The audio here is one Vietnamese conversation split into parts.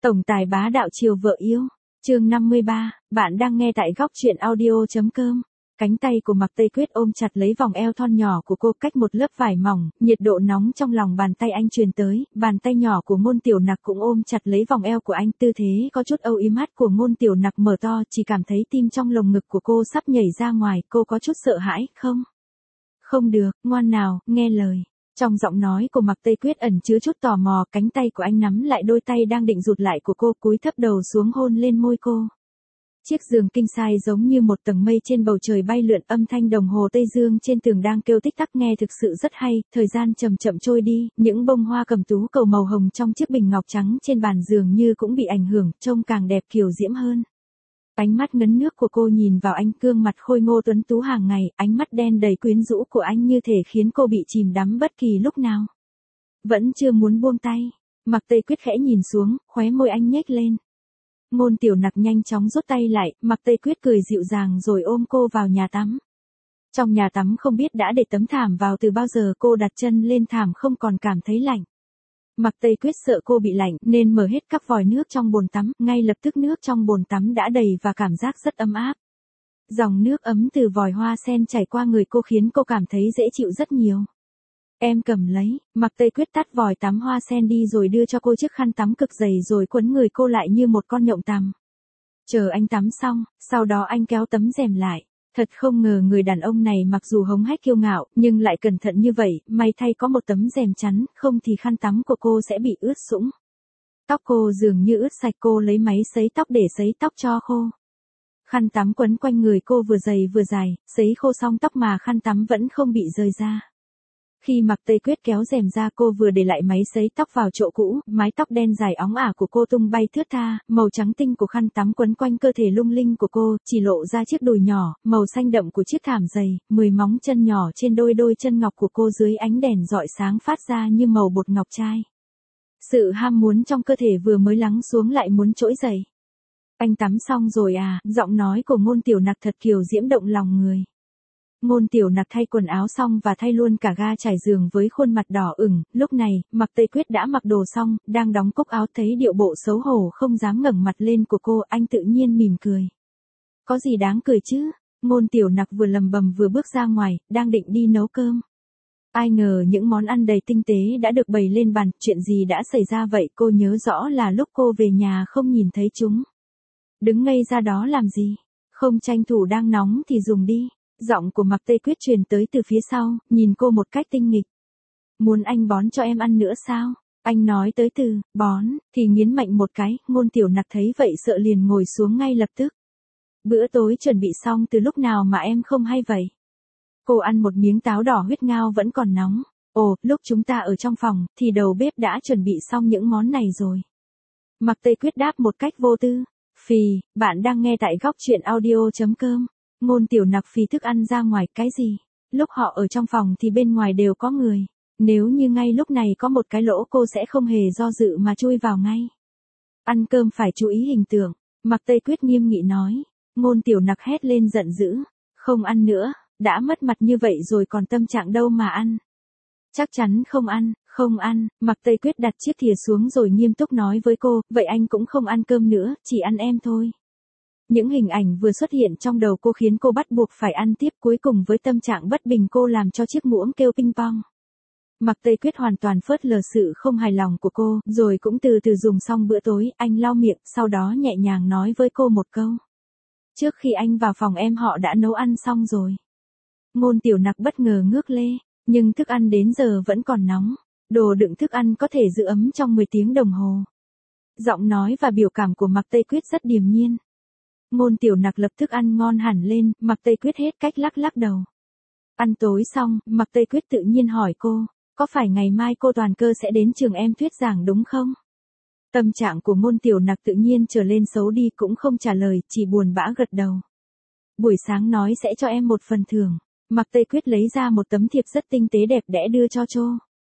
Tổng tài bá đạo chiều vợ yêu. Chương 53, bạn đang nghe tại góc truyện audio.com. Cánh tay của Mạc Tây Quyết ôm chặt lấy vòng eo thon nhỏ của cô cách một lớp vải mỏng, nhiệt độ nóng trong lòng bàn tay anh truyền tới, bàn tay nhỏ của Ngôn Tiểu Nặc cũng ôm chặt lấy vòng eo của anh, tư thế có chút âu yếm, mắt của Ngôn Tiểu Nặc mở to, chỉ cảm thấy tim trong lồng ngực của cô sắp nhảy ra ngoài, cô có chút sợ hãi, không được, ngoan nào, nghe lời. Trong giọng nói của Mạc Tây Quyết ẩn chứa chút tò mò, cánh tay của anh nắm lại đôi tay đang định rụt lại của cô, cúi thấp đầu xuống hôn lên môi cô. Chiếc giường king size giống như một tầng mây trên bầu trời bay lượn, âm thanh đồng hồ Tây Dương trên tường đang kêu tích tắc nghe thực sự rất hay, thời gian chậm chậm trôi đi, những bông hoa cẩm tú cầu màu hồng trong chiếc bình ngọc trắng trên bàn giường như cũng bị ảnh hưởng, trông càng đẹp kiều diễm hơn. Ánh mắt ngấn nước của cô nhìn vào anh, gương mặt khôi ngô tuấn tú hàng ngày, ánh mắt đen đầy quyến rũ của anh như thể khiến cô bị chìm đắm bất kỳ lúc nào. Vẫn chưa muốn buông tay, Mạc Tây Quyết khẽ nhìn xuống, khóe môi anh nhếch lên. Ngôn Tiểu Nặc nhanh chóng rút tay lại, Mạc Tây Quyết cười dịu dàng rồi ôm cô vào nhà tắm. Trong nhà tắm không biết đã để tấm thảm vào từ bao giờ, cô đặt chân lên thảm không còn cảm thấy lạnh. Mạc Tây Quyết sợ cô bị lạnh nên mở hết các vòi nước trong bồn tắm, ngay lập tức nước trong bồn tắm đã đầy và cảm giác rất ấm áp. Dòng nước ấm từ vòi hoa sen chảy qua người cô khiến cô cảm thấy dễ chịu rất nhiều. Em cầm lấy, Mạc Tây Quyết tắt vòi tắm hoa sen đi rồi đưa cho cô chiếc khăn tắm cực dày rồi quấn người cô lại như một con nhộng tằm. Chờ anh tắm xong, sau đó anh kéo tấm rèm lại. Thật không ngờ người đàn ông này mặc dù hống hách kiêu ngạo, nhưng lại cẩn thận như vậy, may thay có một tấm rèm chắn, không thì khăn tắm của cô sẽ bị ướt sũng. Tóc cô dường như ướt sạch, cô lấy máy sấy tóc để sấy tóc cho khô. Khăn tắm quấn quanh người cô vừa dày vừa dài, sấy khô xong tóc mà khăn tắm vẫn không bị rơi ra. Khi Mạc Tây Quyết kéo rèm ra, cô vừa để lại máy sấy tóc vào chỗ cũ, mái tóc đen dài óng ả của cô tung bay thướt tha, màu trắng tinh của khăn tắm quấn quanh cơ thể lung linh của cô, chỉ lộ ra chiếc đùi nhỏ, màu xanh đậm của chiếc thảm dày, 10 móng chân nhỏ trên đôi chân ngọc của cô dưới ánh đèn rọi sáng phát ra như màu bột ngọc trai. Sự ham muốn trong cơ thể vừa mới lắng xuống lại muốn trỗi dậy. Anh tắm xong rồi à, giọng nói của Ngôn Tiểu Nặc thật kiều diễm động lòng người. Ngôn Tiểu Nặc thay quần áo xong và thay luôn cả ga trải giường với khuôn mặt đỏ ửng, lúc này, Mạc Tây Quyết đã mặc đồ xong, đang đóng cúc áo, thấy điệu bộ xấu hổ không dám ngẩng mặt lên của cô, anh tự nhiên mỉm cười. Có gì đáng cười chứ? Ngôn Tiểu Nặc vừa lầm bầm vừa bước ra ngoài, đang định đi nấu cơm. Ai ngờ những món ăn đầy tinh tế đã được bày lên bàn, chuyện gì đã xảy ra vậy? Cô nhớ rõ là lúc cô về nhà không nhìn thấy chúng. Đứng ngây ra đó làm gì? Không tranh thủ đang nóng thì dùng đi. Giọng của Mạc Tây Quyết truyền tới từ phía sau, nhìn cô một cách tinh nghịch. Muốn anh bón cho em ăn nữa sao? Anh nói tới từ bón thì nghiến mạnh một cái, Ngôn Tiểu Nặc thấy vậy sợ liền ngồi xuống ngay lập tức. Bữa tối chuẩn bị xong từ lúc nào mà em không hay vậy? Cô ăn một miếng táo đỏ huyết ngao vẫn còn nóng. Ồ, lúc chúng ta ở trong phòng thì đầu bếp đã chuẩn bị xong những món này rồi. Mạc Tây Quyết đáp một cách vô tư. Phì, bạn đang nghe tại góc truyện audio.com. Ngôn Tiểu Nặc phì thức ăn ra ngoài, cái gì? Lúc họ ở trong phòng thì bên ngoài đều có người. Nếu như ngay lúc này có một cái lỗ cô sẽ không hề do dự mà chui vào ngay. Ăn cơm phải chú ý hình tượng, Mạc Tây Quyết nghiêm nghị nói. Ngôn Tiểu Nặc hét lên giận dữ. Không ăn nữa, đã mất mặt như vậy rồi còn tâm trạng đâu mà ăn. Chắc chắn không ăn, Mạc Tây Quyết đặt chiếc thìa xuống rồi nghiêm túc nói với cô, vậy anh cũng không ăn cơm nữa, chỉ ăn em thôi. Những hình ảnh vừa xuất hiện trong đầu cô khiến cô bắt buộc phải ăn tiếp, cuối cùng với tâm trạng bất bình cô làm cho chiếc muỗng kêu ping pong. Mạc Tây Quyết hoàn toàn phớt lờ sự không hài lòng của cô, rồi cũng từ từ dùng xong bữa tối, anh lau miệng, sau đó nhẹ nhàng nói với cô một câu. Trước khi anh vào phòng em họ đã nấu ăn xong rồi. Ngôn Tiểu Nặc bất ngờ ngước lê, nhưng thức ăn đến giờ vẫn còn nóng. Đồ đựng thức ăn có thể giữ ấm trong 10 tiếng đồng hồ. Giọng nói và biểu cảm của Mạc Tây Quyết rất điềm nhiên. Ngôn Tiểu Nặc lập tức ăn ngon hẳn lên, Mạc Tây Quyết hết cách lắc đầu. Ăn tối xong, Mạc Tây Quyết tự nhiên hỏi cô, có phải ngày mai cô Toàn Cơ sẽ đến trường em thuyết giảng đúng không? Tâm trạng của Ngôn Tiểu Nặc tự nhiên trở lên xấu đi, cũng không trả lời, chỉ buồn bã gật đầu. Buổi sáng nói sẽ cho em một phần thưởng. Mạc Tây Quyết lấy ra một tấm thiệp rất tinh tế đẹp đẽ đưa cho Chô.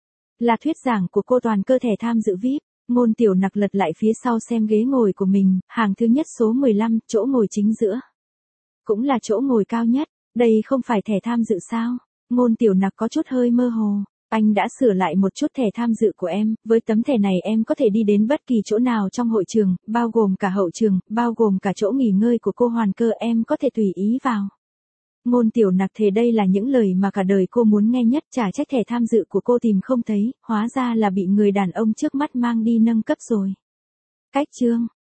Là thuyết giảng của cô Toàn Cơ, thẻ tham dự VIP. Ngôn Tiểu Nặc lật lại phía sau xem ghế ngồi của mình, hàng thứ nhất số 15, chỗ ngồi chính giữa. Cũng là chỗ ngồi cao nhất, đây không phải thẻ tham dự sao? Ngôn Tiểu Nặc có chút hơi mơ hồ. Anh đã sửa lại một chút thẻ tham dự của em, với tấm thẻ này em có thể đi đến bất kỳ chỗ nào trong hội trường, bao gồm cả hậu trường, bao gồm cả chỗ nghỉ ngơi của cô Hoàn Cơ, em có thể tùy ý vào. Ngôn Tiểu Nặc thề đây là những lời mà cả đời cô muốn nghe nhất, chả trách thẻ tham dự của cô tìm không thấy, hóa ra là bị người đàn ông trước mắt mang đi nâng cấp rồi. Cách chương